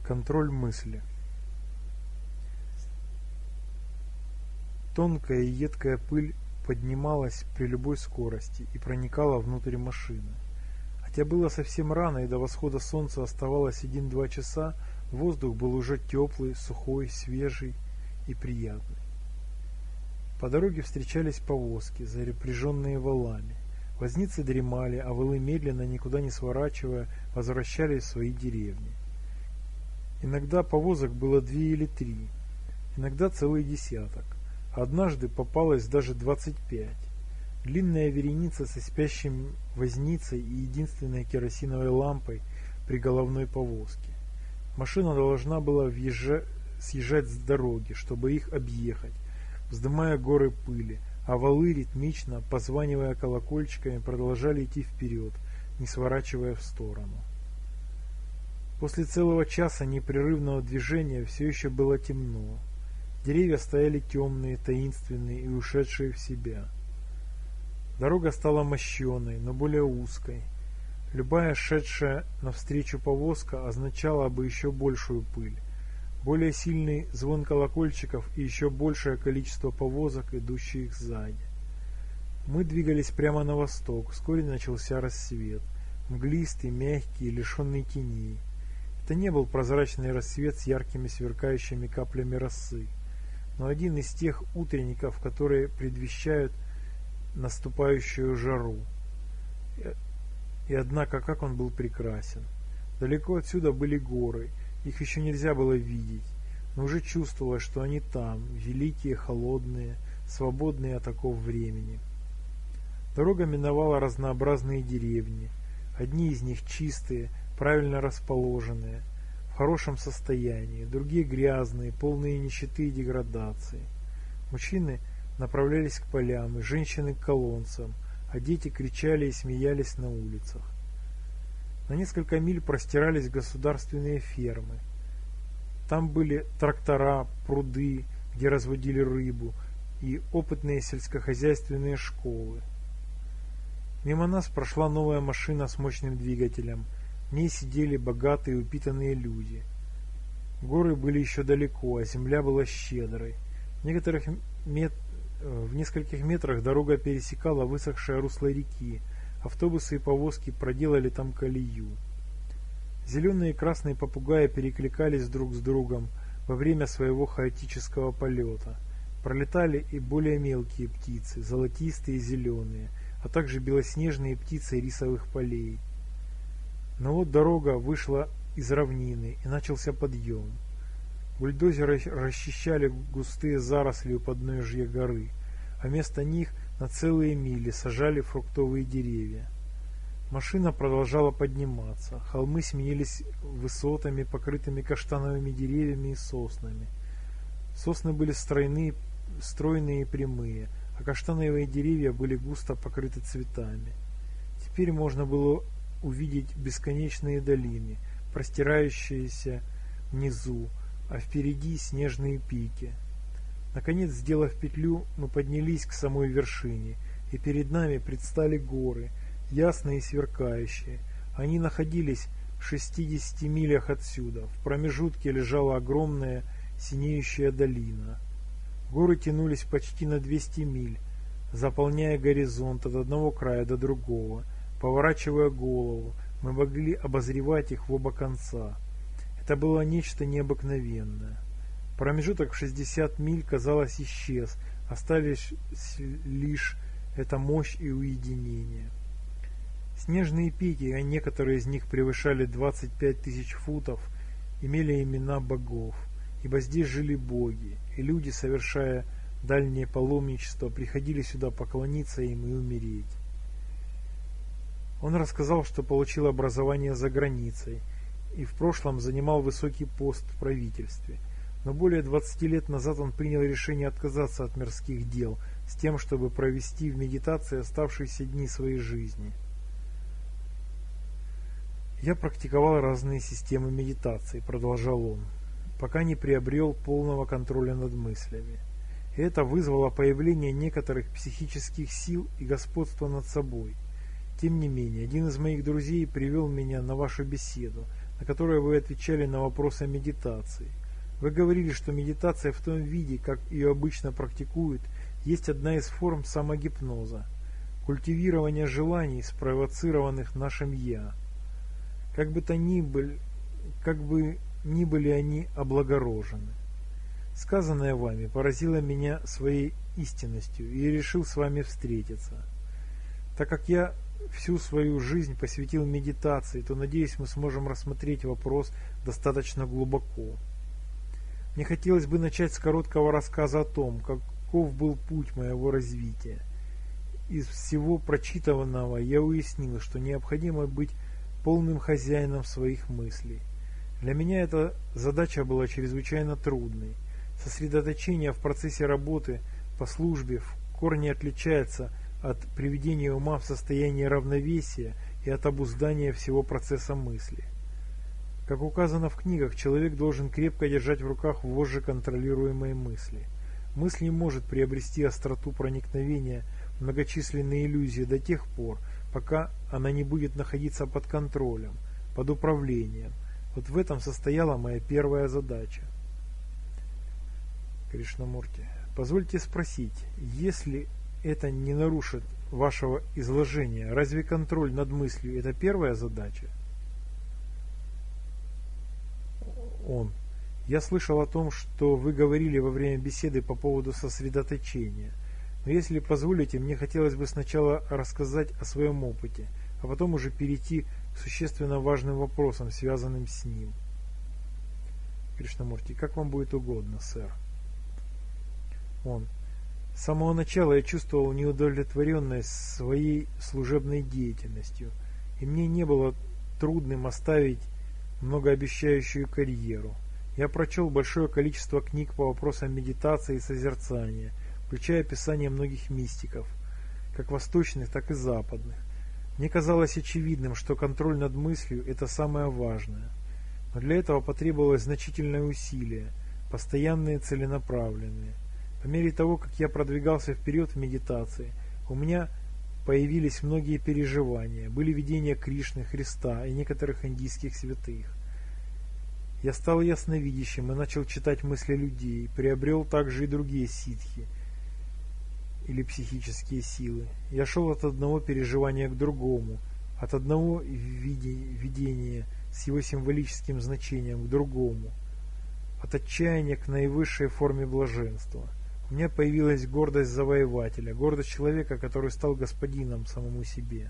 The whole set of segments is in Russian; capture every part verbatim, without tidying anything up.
Контроль мысли. Тонкая и едкая пыль поднималась при любой скорости и проникала внутрь машины. Хотя было совсем рано и до восхода солнца оставалось один-два часа, воздух был уже теплый, сухой, свежий и приятный. По дороге встречались повозки, запряженные валами. Возницы дремали, а валы медленно, никуда не сворачивая, возвращались в свои деревни. Иногда повозок было две или три, иногда целый десяток. Однажды попалось даже двадцать пять. Длинная вереница со спящим возницей и единственной керосиновой лампой при головной повозке. Машина должна была въезжать, съезжать с дороги, чтобы их объехать, вздымая горы пыли, а валы ритмично, позванивая колокольчиками, продолжали идти вперед, не сворачивая в сторону. После целого часа непрерывного движения все еще было темно. Деревья стояли темные, таинственные и ушедшие в себя. Дорога стала мощеной, но более узкой. Любая шедшая навстречу повозка означала бы еще большую пыль, более сильный звон колокольчиков и еще большее количество повозок, идущих сзади. Мы двигались прямо на восток, вскоре начался рассвет, мглистый, мягкий, лишенный теней. Это не был прозрачный рассвет с яркими сверкающими каплями росы, но один из тех утренников, которые предвещают наступающую жару. И однако, как он был прекрасен! Далеко отсюда были горы, их еще нельзя было видеть, но уже чувствовалось, что они там, великие, холодные, свободные от оков времени. Дорога миновала разнообразные деревни, одни из них чистые, правильно расположенные, в хорошем состоянии, другие грязные, полные нищеты и деградации. Мужчины направлялись к полям, и женщины к колонцам, а дети кричали и смеялись на улицах. На несколько миль простирались государственные фермы. Там были трактора, пруды, где разводили рыбу, и опытные сельскохозяйственные школы. Мимо нас прошла новая машина с мощным двигателем. В ней сидели богатые упитанные люди. Горы были еще далеко, а земля была щедрой. В, некоторых мет... в нескольких метрах дорога пересекала высохшее русло реки. Автобусы и повозки проделали там колею. Зеленые и красные попугаи перекликались друг с другом во время своего хаотического полета. Пролетали и более мелкие птицы, золотистые и зеленые, а также белоснежные птицы рисовых полей. Но вот дорога вышла из равнины, и начался подъем. Бульдозеры расчищали густые заросли у подножья горы, а вместо них на целые мили сажали фруктовые деревья. Машина продолжала подниматься, холмы сменились высотами, покрытыми каштановыми деревьями и соснами. Сосны были стройные, стройные и прямые, а каштановые деревья были густо покрыты цветами. Теперь можно было увидеть бесконечные долины, простирающиеся внизу, а впереди снежные пики. Наконец, сделав петлю, мы поднялись к самой вершине, и перед нами предстали горы, ясные и сверкающие. Они находились в шестидесяти милях отсюда. В промежутке лежала огромная синеющая долина. Горы тянулись почти на двести миль, заполняя горизонт от одного края до другого. Поворачивая голову, мы могли обозревать их в оба конца. Это было нечто необыкновенное. Промежуток в шестьдесят миль, казалось, исчез, остались лишь эта мощь и уединение. Снежные пики, а некоторые из них превышали двадцать пять тысяч футов, имели имена богов, ибо здесь жили боги, и люди, совершая дальнее паломничество, приходили сюда поклониться им и умереть. Он рассказал, что получил образование за границей и в прошлом занимал высокий пост в правительстве, но более двадцати лет назад он принял решение отказаться от мирских дел с тем, чтобы провести в медитации оставшиеся дни своей жизни. «Я практиковал разные системы медитации», — продолжал он, пока не приобрел полного контроля над мыслями. И это вызвало появление некоторых психических сил и господство над собой. Тем не менее, один из моих друзей привел меня на вашу беседу, на которое вы отвечали на вопросы о медитации. Вы говорили, что медитация в том виде, как ее обычно практикуют, есть одна из форм самогипноза, культивирование желаний, спровоцированных нашим «я». Как бы то ни были, как бы ни были они облагорожены. Сказанное вами поразило меня своей истинностью, и я решил с вами встретиться. Так как я всю свою жизнь посвятил медитации, то, надеюсь, мы сможем рассмотреть вопрос достаточно глубоко. Мне хотелось бы начать с короткого рассказа о том, каков был путь моего развития. Из всего прочитанного я уяснил, что необходимо быть полным хозяином своих мыслей. Для меня эта задача была чрезвычайно трудной. Сосредоточение в процессе работы по службе в корне отличается от приведения ума в состояние равновесия и от обуздания всего процесса мысли. Как указано в книгах, человек должен крепко держать в руках вожжи контролируемой мысли. Мысль не может приобрести остроту проникновения в многочисленные иллюзии до тех пор, пока она не будет находиться под контролем, под управлением. Вот в этом состояла моя первая задача. Кришнамурти, позвольте спросить, если это не нарушит вашего изложения, разве контроль над мыслью – это первая задача? Он. Я слышал о том, что вы говорили во время беседы по поводу сосредоточения. Но если позволите, мне хотелось бы сначала рассказать о своем опыте, а потом уже перейти к существенно важным вопросам, связанным с ним. Кришнамурти, как вам будет угодно, сэр. Он. С самого начала я чувствовал неудовлетворенность своей служебной деятельностью, и мне не было трудным оставить многообещающую карьеру. Я прочел большое количество книг по вопросам медитации и созерцания, включая описание многих мистиков, как восточных, так и западных. Мне казалось очевидным, что контроль над мыслью – это самое важное. Но для этого потребовалось значительное усилие, постоянные, целенаправленные. По мере того, как я продвигался вперед в медитации, у меня появились многие переживания, были видения Кришны, Христа и некоторых индийских святых. Я стал ясновидящим и начал читать мысли людей, приобрел также и другие ситхи или психические силы. Я шел от одного переживания к другому, от одного видения с его символическим значением к другому, от отчаяния к наивысшей форме блаженства. У меня появилась гордость завоевателя, гордость человека, который стал господином самому себе.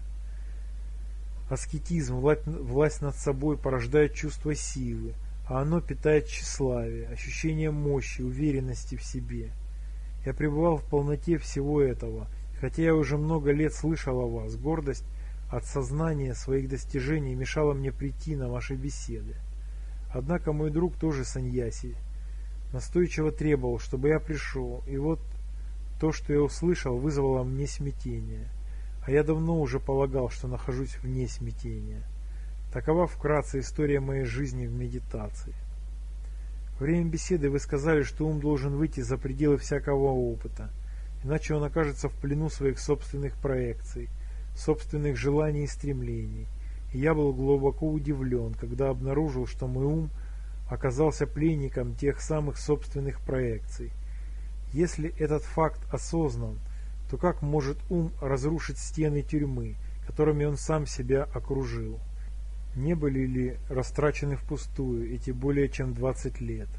Аскетизм, власть над собой порождает чувство силы, а оно питает тщеславие, ощущение мощи, уверенности в себе. Я пребывал в полноте всего этого, и хотя я уже много лет слышал о вас, гордость от сознания своих достижений мешала мне прийти на ваши беседы. Однако мой друг, тоже саньяси, настойчиво требовал, чтобы я пришел, и вот то, что я услышал, вызвало мне смятение. А я давно уже полагал, что нахожусь вне смятения. Такова вкратце история моей жизни в медитации. Во время беседы вы сказали, что ум должен выйти за пределы всякого опыта, иначе он окажется в плену своих собственных проекций, собственных желаний и стремлений. И я был глубоко удивлен, когда обнаружил, что мой ум оказался пленником тех самых собственных проекций. Если этот факт осознан, то как может ум разрушить стены тюрьмы, которыми он сам себя окружил? Не были ли растрачены впустую эти более чем двадцать лет?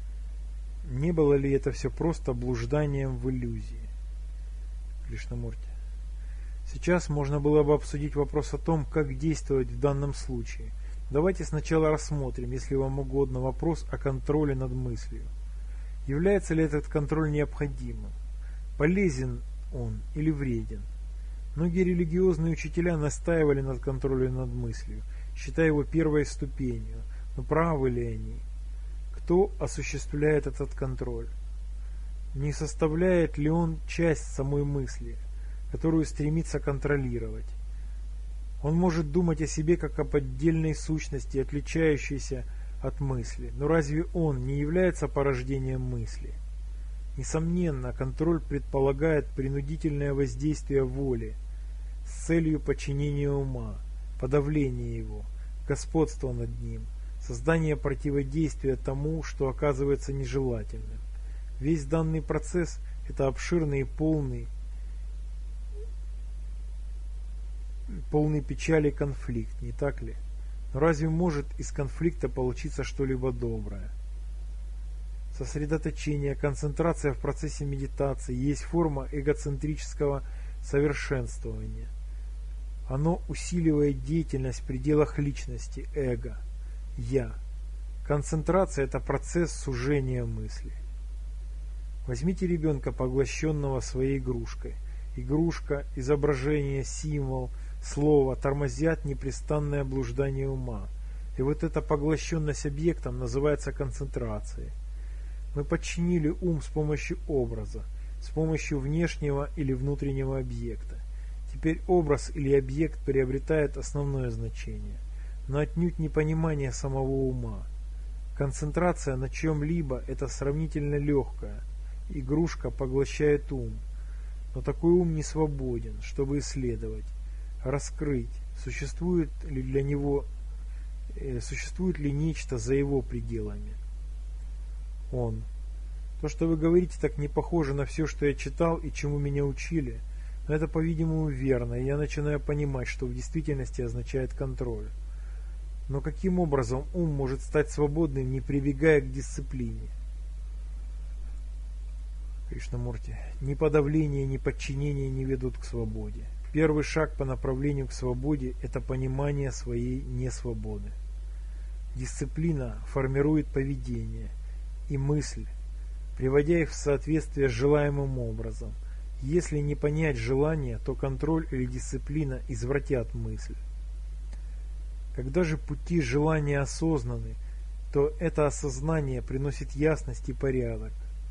Не было ли это все просто блужданием в иллюзии? Кришнамурти. Сейчас можно было бы обсудить вопрос о том, как действовать в данном случае. Давайте сначала рассмотрим, если вам угодно, вопрос о контроле над мыслью. Является ли этот контроль необходимым? Полезен он или вреден? Многие религиозные учителя настаивали над контролем над мыслью, считая его первой ступенью. Но правы ли они? Кто осуществляет этот контроль? Не составляет ли он часть самой мысли, которую стремится контролировать? Он может думать о себе как об отдельной сущности, отличающейся от мысли. Но разве он не является порождением мысли? Несомненно, контроль предполагает принудительное воздействие воли с целью подчинения ума, подавления его, господства над ним. создание противодействия тому, что оказывается нежелательным. Весь данный процесс – это обширный и полный, полный печали конфликт, не так ли? Но разве может из конфликта получиться что-либо доброе? Сосредоточение, концентрация в процессе медитации есть форма эгоцентрического совершенствования. Оно усиливает деятельность в пределах личности, эго, я. Концентрация – это процесс сужения мысли. Возьмите ребенка, поглощенного своей игрушкой. Игрушка, изображение, символ, слово тормозят непрестанное блуждание ума. И вот эта поглощенность объектом называется концентрацией. Мы подчинили ум с помощью образа, с помощью внешнего или внутреннего объекта. Теперь образ или объект приобретает основное значение, но отнюдь не понимание самого ума. Концентрация на чем-либо – это сравнительно легкая. Игрушка поглощает ум, но такой ум не свободен, чтобы исследовать, раскрыть, существует ли для него, э, существует ли нечто за его пределами. Он. То, что вы говорите, так не похоже на все, что я читал и чему меня учили, но это, по-видимому, верно, и я начинаю понимать, что в действительности означает контроль. Но каким образом ум может стать свободным, не прибегая к дисциплине? Кришнамурти, ни подавление, ни подчинение не ведут к свободе. Первый шаг по направлению к свободе – это понимание своей несвободы. Дисциплина формирует поведение и мысль, приводя их в соответствие с желаемым образом. Если не понять желание, то контроль или дисциплина извратят мысль. Когда же пути желания осознаны, то это осознание приносит ясность и порядок.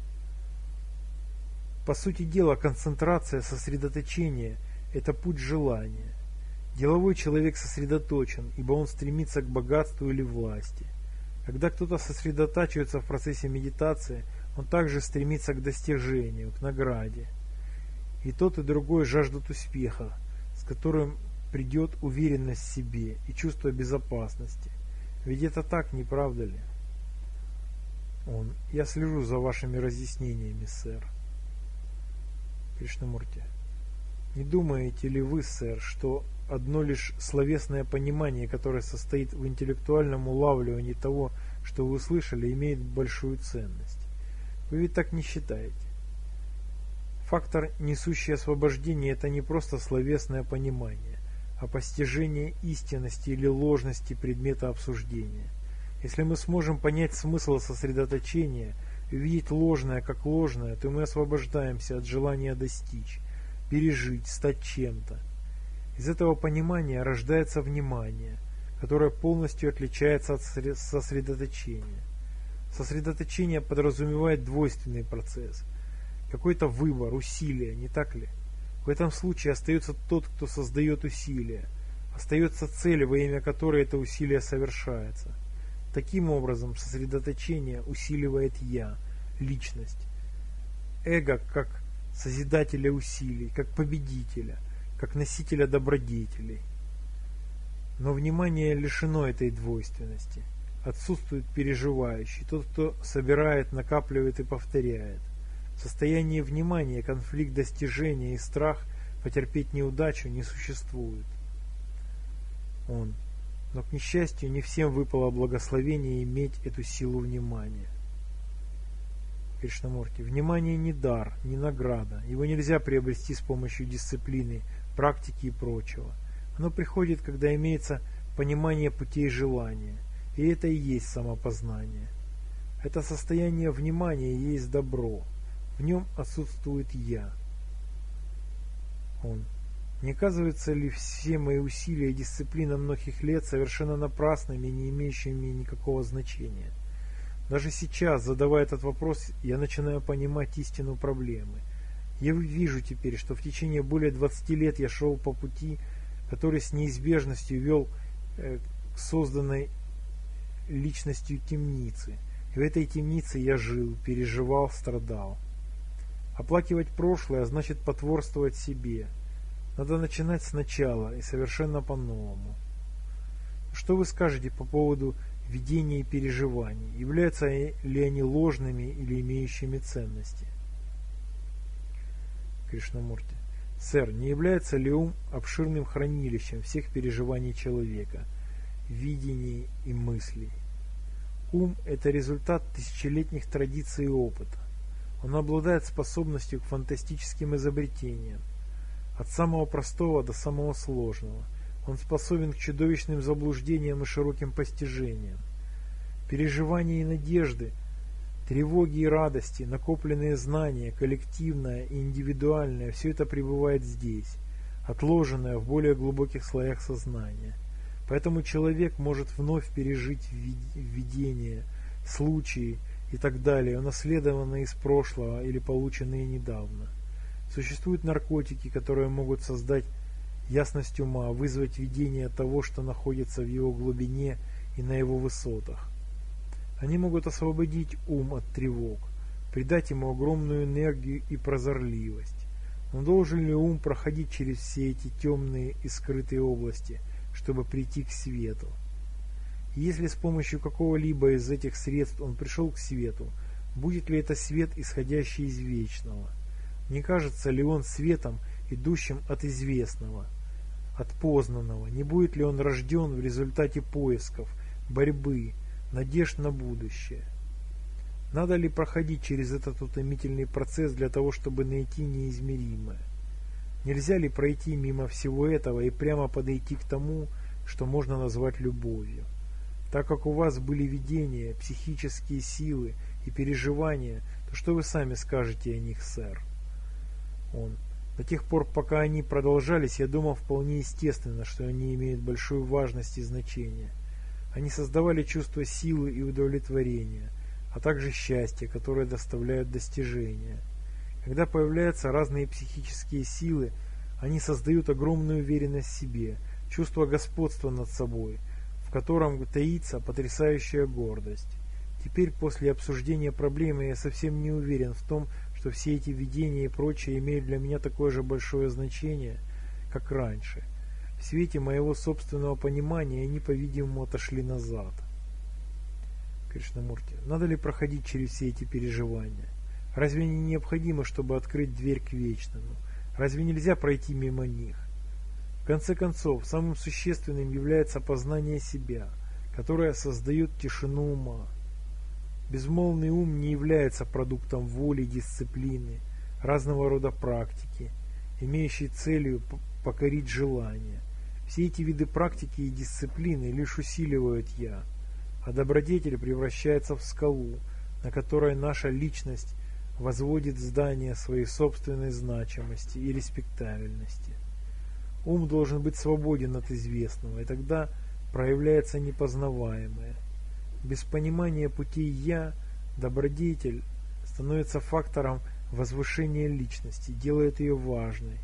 По сути дела, концентрация, сосредоточение – это путь желания. Деловой человек сосредоточен, ибо он стремится к богатству или власти. Когда кто-то сосредотачивается в процессе медитации, он также стремится к достижению, к награде. И тот, и другой жаждут успеха, с которым придет уверенность в себе и чувство безопасности. Ведь это так, не правда ли? Он. Я слежу за вашими разъяснениями, сэр. Кришнамурти. Не думаете ли вы, сэр, что одно лишь словесное понимание, которое состоит в интеллектуальном улавливании того, что вы услышали, имеет большую ценность? Вы ведь так не считаете? Фактор, несущий освобождение, это не просто словесное понимание, а постижение истинности или ложности предмета обсуждения. Если мы сможем понять смысл сосредоточения, видеть ложное как ложное, то мы освобождаемся от желания достичь, пережить, стать чем-то. Из этого понимания рождается внимание, которое полностью отличается от сосредоточения. Сосредоточение подразумевает двойственный процесс, какой-то выбор, усилие, не так ли? В этом случае остается тот, кто создает усилие, остается цель, во имя которой это усилие совершается. Таким образом, сосредоточение усиливает «я», личность, эго как созидателя усилий, как победителя, как носителя добродетелей. Но внимание лишено этой двойственности. Отсутствует переживающий, тот, кто собирает, накапливает и повторяет. В состоянии внимания конфликт достижения и страх потерпеть неудачу не существует. Он. Но, к несчастью, не всем выпало благословение иметь эту силу внимания. Кришнамурти. Внимание не дар, не награда. Его нельзя приобрести с помощью дисциплины, практики и прочего. Оно приходит, когда имеется понимание путей желания. И это и есть самопознание. Это состояние внимания и есть добро. В нем отсутствует «я». Он. Не оказываются ли все мои усилия и дисциплина многих лет совершенно напрасными и не имеющими никакого значения? Даже сейчас, задавая этот вопрос, я начинаю понимать истину проблемы. Я вижу теперь, что в течение более двадцати лет я шел по пути, который с неизбежностью вел э, к созданной личностью темницы. И в этой темнице я жил, переживал, страдал. Оплакивать прошлое значит потворствовать себе. Надо начинать сначала и совершенно по-новому. Что вы скажете по поводу видения и переживаний, являются ли они ложными или имеющими ценности? Кришнамурти. Сэр, не является ли ум обширным хранилищем всех переживаний человека, видений и мыслей? Ум – это результат тысячелетних традиций и опыта. Он обладает способностью к фантастическим изобретениям. От самого простого до самого сложного. Он способен к чудовищным заблуждениям и широким постижениям. Переживания и надежды, тревоги и радости, накопленные знания, коллективное и индивидуальное – все это пребывает здесь, отложенное в более глубоких слоях сознания. Поэтому человек может вновь пережить видения, случаи и так далее, унаследованные из прошлого или полученные недавно. Существуют наркотики, которые могут создать ясность ума, вызвать видение того, что находится в его глубине и на его высотах. Они могут освободить ум от тревог, придать ему огромную энергию и прозорливость. Но должен ли ум проходить через все эти темные и скрытые области, чтобы прийти к свету? И если с помощью какого-либо из этих средств он пришел к свету, будет ли это свет, исходящий из вечного? Не кажется ли он светом, идущим от известного, от познанного? Не будет ли он рожден в результате поисков, борьбы, надежд на будущее? Надо ли проходить через этот утомительный процесс для того, чтобы найти неизмеримое? Нельзя ли пройти мимо всего этого и прямо подойти к тому, что можно назвать любовью? Так как у вас были видения, психические силы и переживания, то что вы сами скажете о них, сэр? Он. До тех пор, пока они продолжались, я думал вполне естественно, что они имеют большую важность и значение. Они создавали чувство силы и удовлетворения, а также счастья, которое доставляют достижения. Когда появляются разные психические силы, они создают огромную уверенность в себе, чувство господства над собой, в котором таится потрясающая гордость. Теперь, после обсуждения проблемы, я совсем не уверен в том, что все эти видения и прочее имеют для меня такое же большое значение, как раньше. В свете моего собственного понимания они, по-видимому, отошли назад. Кришнамурти. Надо ли проходить через все эти переживания? Разве они необходимы, чтобы открыть дверь к вечному? Разве нельзя пройти мимо них? В конце концов, самым существенным является познание себя, которое создает тишину ума. Безмолвный ум не является продуктом воли, дисциплины, разного рода практики, имеющей целью покорить желание. Все эти виды практики и дисциплины лишь усиливают «я», а добродетель превращается в скалу, на которой наша личность возводит здание своей собственной значимости и респектабельности. Ум должен быть свободен от известного, и тогда проявляется непознаваемое. Без понимания путей «я» добродетель становится фактором возвышения личности, делает ее важной.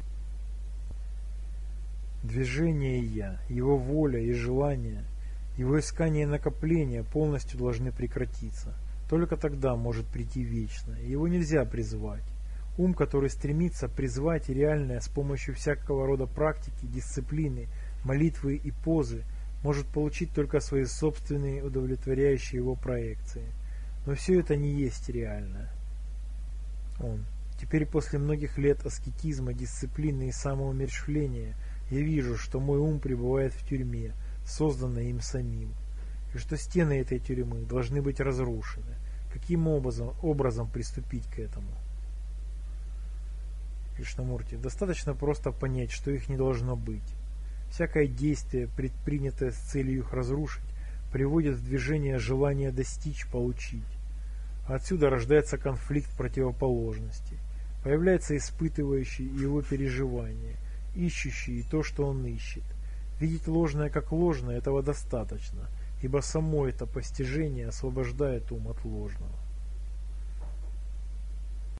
Движение «я», его воля и желание, его искание и накопление полностью должны прекратиться. Только тогда может прийти вечное. Его нельзя призвать. Ум, который стремится призвать реальное с помощью всякого рода практики, дисциплины, молитвы и позы, может получить только свои собственные удовлетворяющие его проекции. Но все это не есть реальное. Он. Теперь после многих лет аскетизма, дисциплины и самоумерщвления я вижу, что мой ум пребывает в тюрьме, созданной им самим, и что стены этой тюрьмы должны быть разрушены. Каким образом, образом приступить к этому? Кришнамурти. Достаточно просто понять, что их не должно быть. Всякое действие, предпринятое с целью их разрушить, приводит в движение желание достичь, получить. А отсюда рождается конфликт противоположностей. Появляется испытывающий его переживания, ищущий то, что он ищет. Видеть ложное как ложное, этого достаточно, ибо само это постижение освобождает ум от ложного.